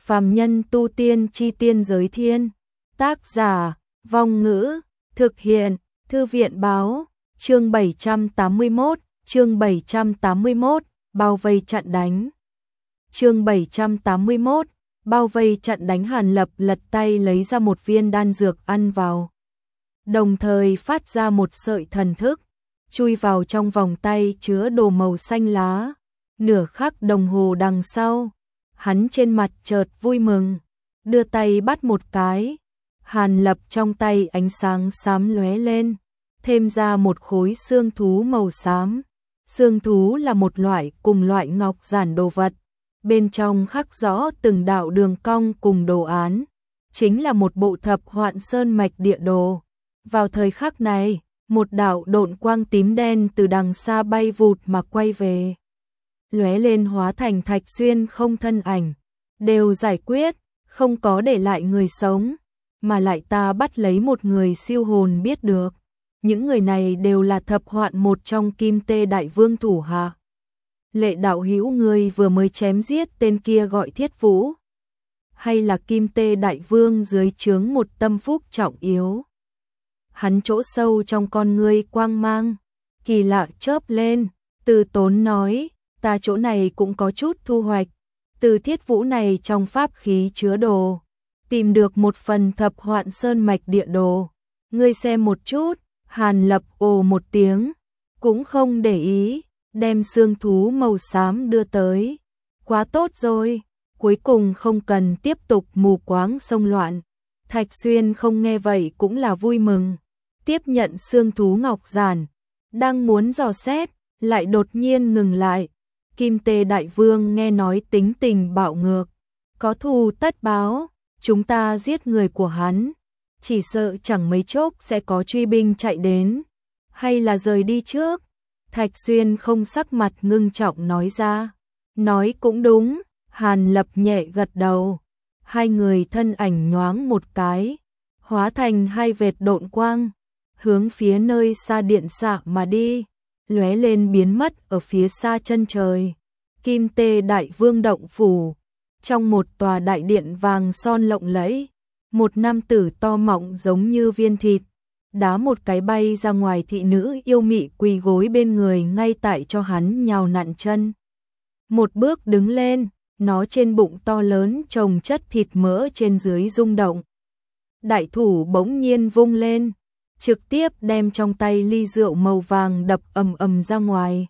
Phàm nhân tu tiên chi tiên giới thiên. Tác giả, Vong Ngữ, thực hiện, Thư viện báo, chương 781, bao vây chặn đánh. Chương 781, bao vây chặn đánh. Hàn Lập lật tay lấy ra một viên đan dược ăn vào. Đồng thời phát ra một sợi thần thức, chui vào trong vòng tay chứa đồ màu xanh lá. Nửa khắc đồng hồ đằng sau, hắn trên mặt chợt vui mừng, đưa tay bắt một cái. Hàn Lập trong tay ánh sáng xám lóe lên, thêm ra một khối xương thú màu xám. Xương thú là một loại cùng loại ngọc giản đồ vật, bên trong khắc rõ từng đạo đường cong cùng đồ án, chính là một bộ thập hoạn sơn mạch địa đồ. Vào thời khắc này, một đạo độn quang tím đen từ đằng xa bay vụt mà quay về, lóe lên hóa thành Thạch Xuyên không thân ảnh, đều giải quyết, không có để lại người sống, mà lại ta bắt lấy một người siêu hồn biết được. Những người này đều là thập hoạn một trong Kim Tê Đại Vương thủ hạ. Lệ đạo hữu, người vừa mới chém giết tên kia gọi Thiết Vũ, hay là Kim Tê Đại Vương dưới trướng một tâm phúc trọng yếu? Hắn chỗ sâu trong con ngươi quang mang kỳ lạ chớp lên, Từ Tốn nói, ta chỗ này cũng có chút thu hoạch. Từ Thiết Vũ này trong pháp khí chứa đồ, tìm được một phần thập hoạn sơn mạch địa đồ. Ngươi xem một chút. Hàn Lập ồ một tiếng, cũng không để ý, đem xương thú màu xám đưa tới. Quá tốt rồi, cuối cùng không cần tiếp tục mù quáng xông loạn. Thạch Xuyên không nghe vậy cũng là vui mừng, tiếp nhận xương thú ngọc giản, đang muốn dò xét, lại đột nhiên ngừng lại. Kim Tê Đại Vương nghe nói tính tình bạo ngược, có thù tất báo, chúng ta giết người của hắn, chỉ sợ chẳng mấy chốc sẽ có truy binh chạy đến, hay là rời đi trước. Thạch Xuyên không sắc mặt ngưng trọng nói ra. Nói cũng đúng. Hàn Lập nhẹ gật đầu. Hai người thân ảnh nhoáng một cái, hóa thành hai vệt độn quang, hướng phía nơi xa điện xạ mà đi, lóe lên biến mất ở phía xa chân trời. Kim Tê Đại Vương động phủ, trong một tòa đại điện vàng son lộng lẫy, một nam tử to mọng giống như viên thịt, đá một cái bay ra ngoài. Thị nữ yêu mị quỳ gối bên người ngay tại cho hắn nhào nặn chân. Một bước đứng lên, nó trên bụng to lớn chồng chất thịt mỡ trên dưới rung động. Đại thủ bỗng nhiên vung lên, trực tiếp đem trong tay ly rượu màu vàng đập ầm ầm ra ngoài.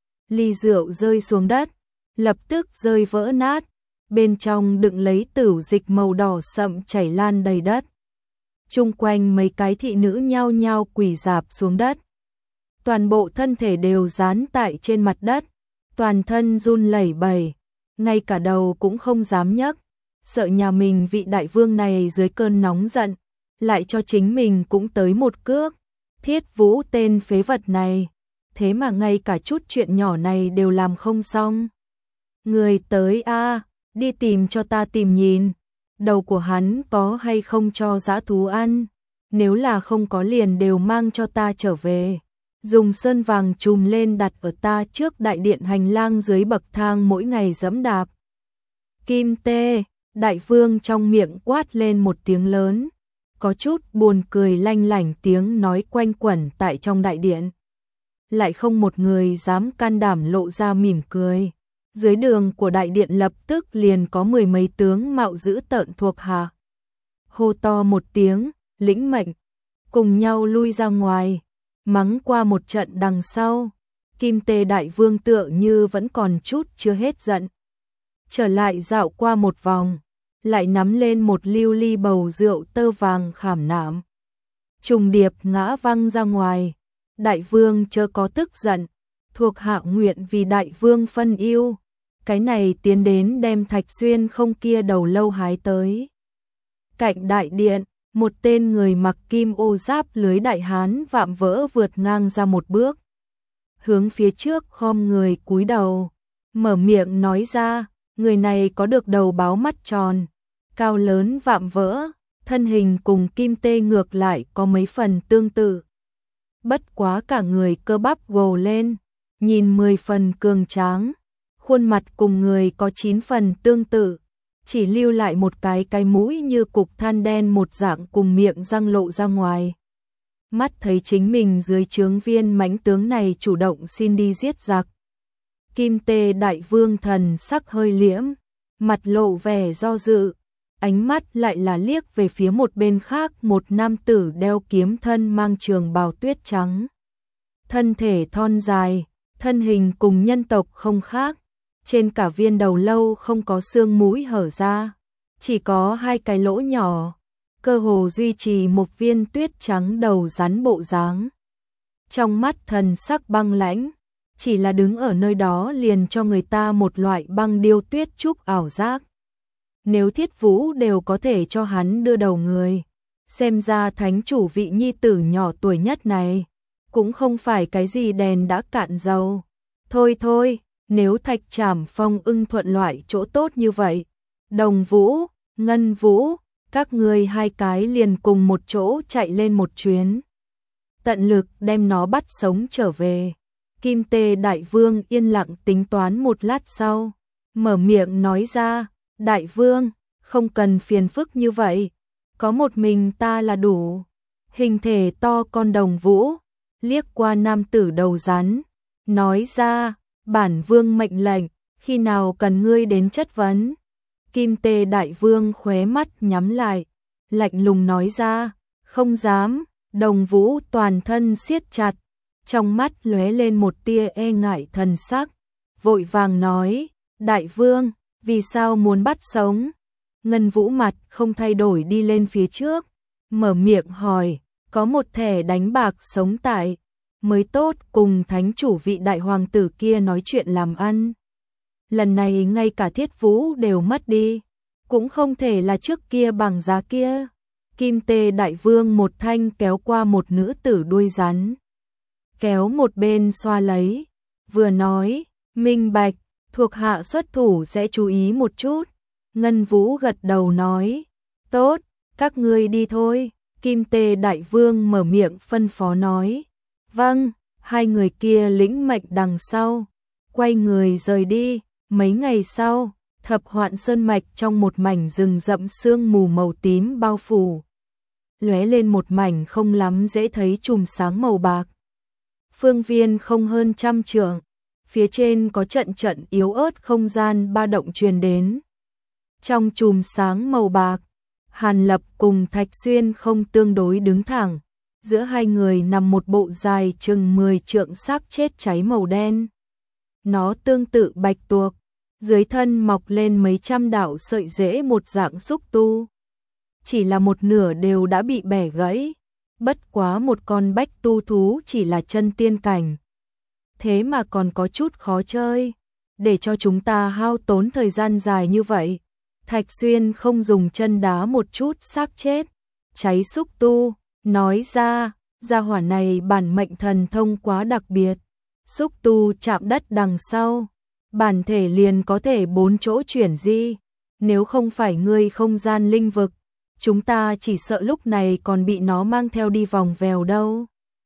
Ly rượu rơi xuống đất, lập tức rơi vỡ nát. Bên trong đựng lấy tửu dịch màu đỏ sậm chảy lan đầy đất. Chung quanh mấy cái thị nữ nhao nhao quỳ rạp xuống đất. Toàn bộ thân thể đều dán tại trên mặt đất, toàn thân run lẩy bẩy, ngay cả đầu cũng không dám nhấc, sợ nhà mình vị đại vương này dưới cơn nóng giận, lại cho chính mình cũng tới một cước. Thiết Vũ tên phế vật này, thế mà ngay cả chút chuyện nhỏ này đều làm không xong. Người tới a, đi tìm cho ta tìm nhìn, đầu của hắn có hay không cho dã thú ăn, nếu là không có liền đều mang cho ta trở về, dùng sơn vàng chùm lên đặt ở ta trước đại điện hành lang dưới bậc thang mỗi ngày dẫm đạp. Kim Tê Đại Vương trong miệng quát lên một tiếng lớn, có chút buồn cười lanh lảnh tiếng nói quanh quẩn tại trong đại điện. Lại không một người dám can đảm lộ ra mỉm cười. Dưới đường của đại điện lập tức liền có mười mấy tướng mạo dữ tợn thuộc hạ. Hô to một tiếng, lĩnh mệnh, cùng nhau lui ra ngoài, mắng qua một trận đằng sau. Kim Tê Đại Vương tựa như vẫn còn chút chưa hết giận. Trở lại dạo qua một vòng, lại nắm lên một lưu ly bầu rượu tơ vàng khảm nạm. Trùng điệp ngã văng ra ngoài. Đại Vương chớ có tức giận, thuộc hạ nguyện vì Đại Vương phân ưu. Cái này tiến đến đem Thạch Xuyên không kia đầu lâu hái tới. Cạnh đại điện, một tên người mặc kim ô giáp lưới đại hán vạm vỡ vượt ngang ra một bước, hướng phía trước khom người cúi đầu, mở miệng nói ra. Người này có được đầu báo mắt tròn, cao lớn vạm vỡ, thân hình cùng Kim Tê ngược lại có mấy phần tương tự. Bất quá cả người cơ bắp gồ lên, nhìn 10 phần cường tráng. Khuôn mặt cùng người có 9 phần tương tự, chỉ lưu lại một cái mũi như cục than đen một dạng cùng miệng răng lộ ra ngoài. Mắt thấy chính mình dưới trướng viên mãnh tướng này chủ động xin đi giết giặc. Kim Tê Đại Vương thần sắc hơi liễm, mặt lộ vẻ do dự, ánh mắt lại là liếc về phía một bên khác, một nam tử đeo kiếm thân mang trường bào tuyết trắng. Thân thể thon dài, thân hình cùng nhân tộc không khác, trên cả viên đầu lâu không có xương mũi hở ra, chỉ có hai cái lỗ nhỏ, cơ hồ duy trì một viên tuyết trắng đầu rắn bộ dáng. Trong mắt thần sắc băng lãnh, chỉ là đứng ở nơi đó liền cho người ta một loại băng điêu tuyết trúc ảo giác. Nếu Thiết Vũ đều có thể cho hắn đưa đầu người, xem ra thánh chủ vị nhi tử nhỏ tuổi nhất này, cũng không phải cái gì đèn đã cạn dầu. Thôi thôi, nếu Thạch Trảm Phong ưng thuận loại chỗ tốt như vậy, Đồng Vũ, Ngân Vũ, các ngươi hai cái liền cùng một chỗ chạy lên một chuyến. Tận lực đem nó bắt sống trở về. Kim Tê Đại Vương yên lặng tính toán một lát sau, mở miệng nói ra, Đại Vương, không cần phiền phức như vậy, có một mình ta là đủ. Hình thể to con Đồng Vũ, liếc qua nam tử đầu rắn, nói ra, bản vương mệnh lệnh, khi nào cần ngươi đến chất vấn. Kim Tê Đại Vương khóe mắt nhắm lại, lạnh lùng nói ra, không dám. Đồng Vũ toàn thân siết chặt, trong mắt lóe lên một tia e ngại thần sắc, vội vàng nói, Đại Vương, vì sao muốn bắt sống? Ngân Vũ mặt không thay đổi đi lên phía trước, mở miệng hỏi, có một thẻ đánh bạc sống tại, mới tốt cùng thánh chủ vị đại hoàng tử kia nói chuyện làm ăn. Lần này ngay cả Thiết Vũ đều mất đi, cũng không thể là trước kia bằng giá kia. Kim Tê Đại Vương một thanh kéo qua một nữ tử đuôi rắn, kéo một bên xoa lấy, vừa nói, minh bạch, thuộc hạ xuất thủ sẽ chú ý một chút. Ngân Vũ gật đầu nói, tốt, các ngươi đi thôi. Kim Tê Đại Vương mở miệng phân phó nói, vâng. Hai người kia lĩnh mệnh đằng sau, quay người rời đi. Mấy ngày sau, Thập Hoạn Sơn mạch trong một mảnh rừng rậm sương mù màu tím bao phủ, lóe lên một mảnh không lắm dễ thấy chùm sáng màu bạc. Phương viên không hơn 100 trượng, phía trên có trận trận yếu ớt không gian ba động truyền đến. Trong chùm sáng màu bạc, Hàn Lập cùng Thạch Xuyên không tương đối đứng thẳng, giữa hai người nằm một bộ dài chừng 10 trượng xác chết cháy màu đen. Nó tương tự bạch tuộc, dưới thân mọc lên mấy trăm đạo sợi rễ một dạng xúc tu. Chỉ là một nửa đều đã bị bẻ gãy, bất quá một con bách tu thú chỉ là chân tiên cảnh. Thế mà còn có chút khó chơi, để cho chúng ta hao tốn thời gian dài như vậy. Thạch Xuyên không dùng chân đá một chút xác chết, cháy xúc tu, nói ra, gia hỏa này bản mệnh thần thông quá đặc biệt. Xúc tu chạm đất đằng sau, bản thể liền có thể 4 chỗ chuyển di, nếu không phải ngươi không gian linh vực, chúng ta chỉ sợ lúc này còn bị nó mang theo đi vòng vèo đâu.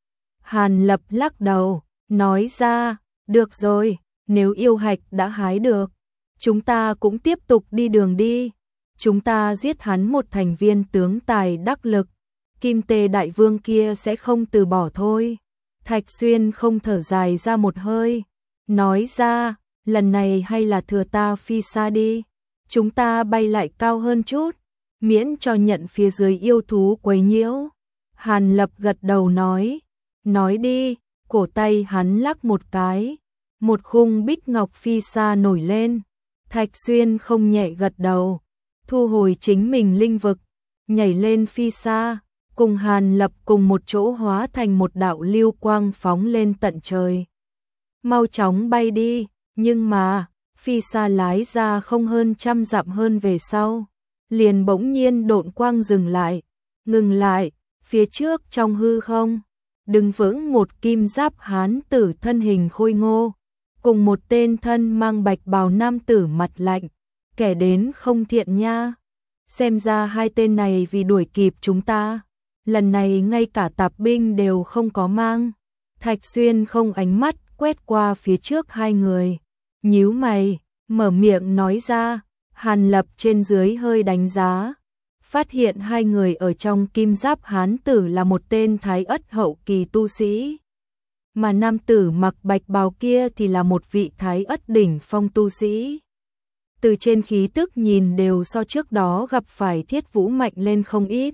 Hàn Lập lắc đầu, nói ra, được rồi, nếu yêu hạch đã hái được, chúng ta cũng tiếp tục đi đường đi. Chúng ta giết hắn một thành viên tướng tài đắc lực, Kim Tê Đại Vương kia sẽ không từ bỏ thôi. Thạch Xuyên không thở dài ra một hơi, nói ra, lần này hay là thừa ta phi xa đi, chúng ta bay lại cao hơn chút, miễn cho nhận phía dưới yêu thú quấy nhiễu. Hàn Lập gật đầu nói đi. Cổ tay hắn lắc một cái, một khung bích ngọc phi xa nổi lên. Thạch Xuyên không nhẹ gật đầu, thu hồi chính mình linh vực, nhảy lên phi xa, cùng Hàn Lập cùng một chỗ hóa thành một đạo lưu quang phóng lên tận trời. Mau chóng bay đi, nhưng mà, phi xa lái ra không hơn 100 dặm hơn về sau, liền bỗng nhiên độn quang dừng lại, phía trước trong hư không, đứng vững một kim giáp hán tử thân hình khôi ngô, cùng một tên thân mang bạch bào nam tử mặt lạnh, kẻ đến không thiện nha. Xem ra hai tên này vì đuổi kịp chúng ta, lần này ngay cả tạp binh đều không có mang. Thạch Xuyên không ánh mắt quét qua phía trước hai người, nhíu mày, mở miệng nói ra, Hàn Lập trên dưới hơi đánh giá, phát hiện hai người ở trong kim giáp hán tử là một tên thái ất hậu kỳ tu sĩ, mà nam tử mặc bạch bào kia thì là một vị thái ất đỉnh phong tu sĩ. Từ trên khí tức nhìn đều so trước đó gặp phải Thiết Vũ mạnh lên không ít.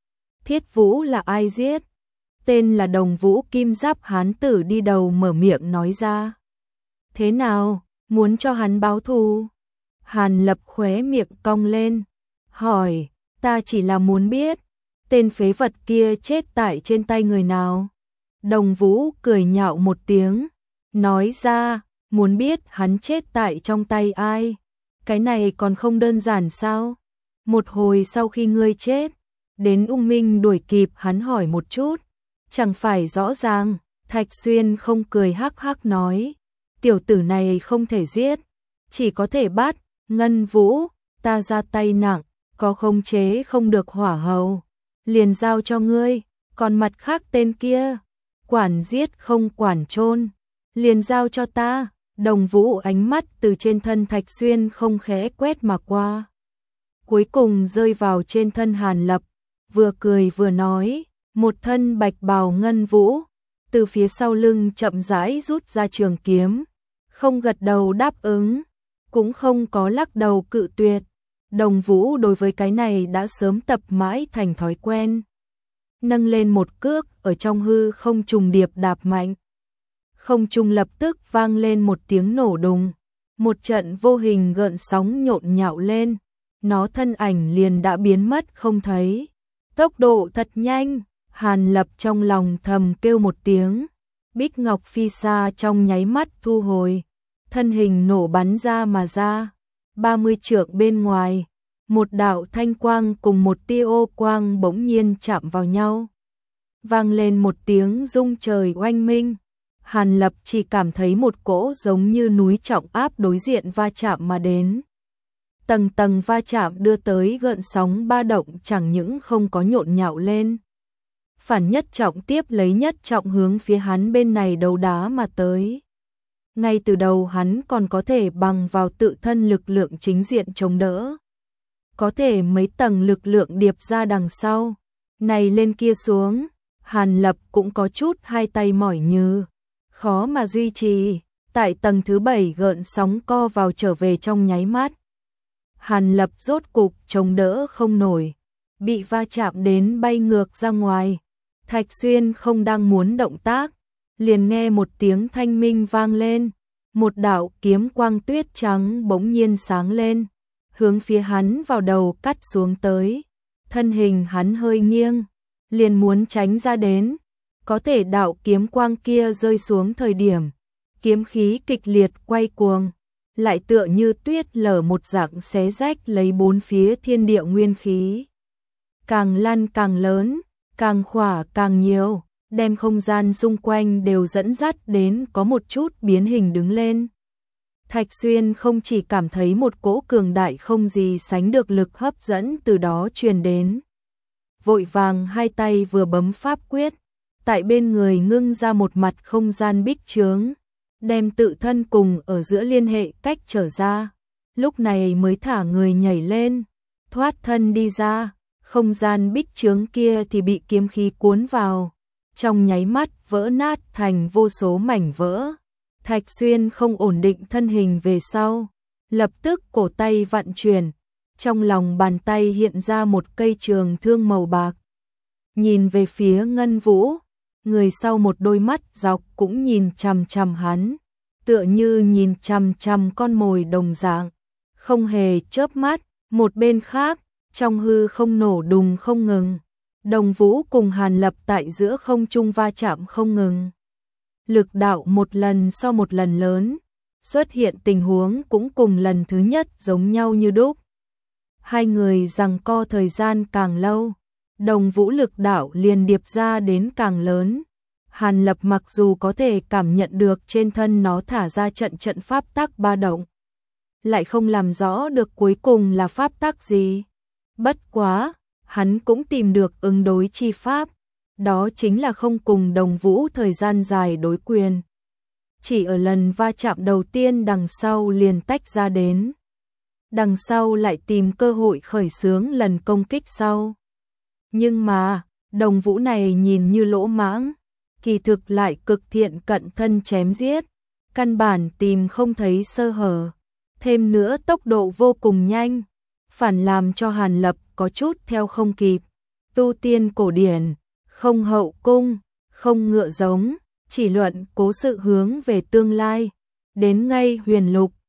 Thiết Vũ là ai giết? Tên là Đồng Vũ kim giáp hán tử đi đầu mở miệng nói ra. Thế nào, muốn cho hắn báo thù? Hàn Lập khóe miệng cong lên, hỏi, ta chỉ là muốn biết, tên phế vật kia chết tại trên tay người nào? Đồng Vũ cười nhạo một tiếng, nói ra, muốn biết hắn chết tại trong tay ai? Cái này còn không đơn giản sao? Một hồi sau khi ngươi chết, đến Ung Minh đuổi kịp hắn hỏi một chút, chẳng phải rõ ràng. Thạch Xuyên không cười hắc hắc nói, tiểu tử này không thể giết, chỉ có thể bắt. Ngân Vũ, ta ra tay nặng, có khống chế không được hỏa hầu, liền giao cho ngươi, còn mặt khác tên kia, quản giết không quản chôn, liền giao cho ta. Đồng Vũ ánh mắt từ trên thân Thạch Xuyên không khẽ quét mà qua, cuối cùng rơi vào trên thân Hàn Lập, vừa cười vừa nói, một thân bạch bào Ngân Vũ, từ phía sau lưng chậm rãi rút ra trường kiếm, không gật đầu đáp ứng, cũng không có lắc đầu cự tuyệt. Đồng Vũ đối với cái này đã sớm tập mãi thành thói quen. Nâng lên một cước ở trong hư không trùng điệp đạp mạnh. Không trung lập tức vang lên một tiếng nổ đùng. Một trận vô hình gợn sóng nhộn nhạo lên. Nó thân ảnh liền đã biến mất không thấy. Tốc độ thật nhanh. Hàn Lập trong lòng thầm kêu một tiếng. Bích Ngọc phi xa trong nháy mắt thu hồi. Thân hình nổ bắn ra mà ra. 30 trượng bên ngoài, một đạo thanh quang cùng một tia ô quang bỗng nhiên chạm vào nhau. Vang lên một tiếng rung trời oanh minh. Hàn Lập chỉ cảm thấy một cỗ giống như núi trọng áp đối diện va chạm mà đến. Tầng tầng va chạm đưa tới gợn sóng ba động chẳng những không có nhộn nhạo lên. Phản nhất trọng tiếp lấy nhất trọng hướng phía hắn bên này đấu đá mà tới. Ngay từ đầu hắn còn có thể bằng vào tự thân lực lượng chính diện chống đỡ. Có thể mấy tầng lực lượng điệp ra đằng sau. Này lên kia xuống, Hàn Lập cũng có chút hai tay mỏi nhừ. Khó mà duy trì, tại tầng thứ 7 gợn sóng co vào trở về trong nháy mắt. Hàn Lập rốt cục chống đỡ không nổi, bị va chạm đến bay ngược ra ngoài. Thạch Xuyên không đang muốn động tác. Liền nghe một tiếng thanh minh vang lên, một đạo kiếm quang tuyết trắng bỗng nhiên sáng lên, hướng phía hắn vào đầu cắt xuống tới. Thân hình hắn hơi nghiêng, liền muốn tránh ra đến, có thể đạo kiếm quang kia rơi xuống thời điểm, kiếm khí kịch liệt quay cuồng, lại tựa như tuyết lở một dạng xé rách lấy bốn phía thiên địa nguyên khí. Càng lăn càng lớn, càng khỏa càng nhiều. Đem không gian xung quanh đều dẫn dắt đến có một chút biến hình đứng lên. Thạch Xuyên không chỉ cảm thấy một cỗ cường đại không gì sánh được lực hấp dẫn từ đó truyền đến. Vội vàng hai tay vừa bấm pháp quyết, tại bên người ngưng ra một mặt không gian bích chướng, đem tự thân cùng ở giữa liên hệ cách trở ra. Lúc này mới thả người nhảy lên, thoát thân đi ra, không gian bích chướng kia thì bị kiếm khí cuốn vào. Trong nháy mắt vỡ nát thành vô số mảnh vỡ. Thạch Xuyên không ổn định thân hình về sau, lập tức cổ tay vặn chuyển, trong lòng bàn tay hiện ra một cây trường thương màu bạc. Nhìn về phía Ngân Vũ, người sau một đôi mắt dọc cũng nhìn chằm chằm hắn, tựa như nhìn chằm chằm con mồi đồng dạng, không hề chớp mắt. Một bên khác, trong hư không nổ đùng không ngừng. Đồng Vũ cùng Hàn Lập tại giữa không trung va chạm không ngừng. Lực đạo một lần so một lần lớn, xuất hiện tình huống cũng cùng lần thứ nhất giống nhau như đúc. Hai người giằng co thời gian càng lâu, Đồng Vũ lực đạo liền điệp ra đến càng lớn. Hàn Lập mặc dù có thể cảm nhận được trên thân nó thả ra trận trận pháp tắc ba động, lại không làm rõ được cuối cùng là pháp tắc gì. Bất quá, hắn cũng tìm được ứng đối chi pháp, đó chính là không cùng Đồng Vũ thời gian dài đối quyền. Chỉ ở lần va chạm đầu tiên đằng sau liền tách ra đến. đằng sau lại tìm cơ hội khởi xướng lần công kích sau. Nhưng mà, Đồng Vũ này nhìn như lỗ mãng, kỳ thực lại cực thiện cận thân chém giết, căn bản tìm không thấy sơ hở, thêm nữa tốc độ vô cùng nhanh, phản làm cho Hàn Lập có chút theo không kịp. Tu tiên cổ điển, không hậu cung, không ngựa giống, chỉ luận cố sự hướng về tương lai, đến ngay huyền lục,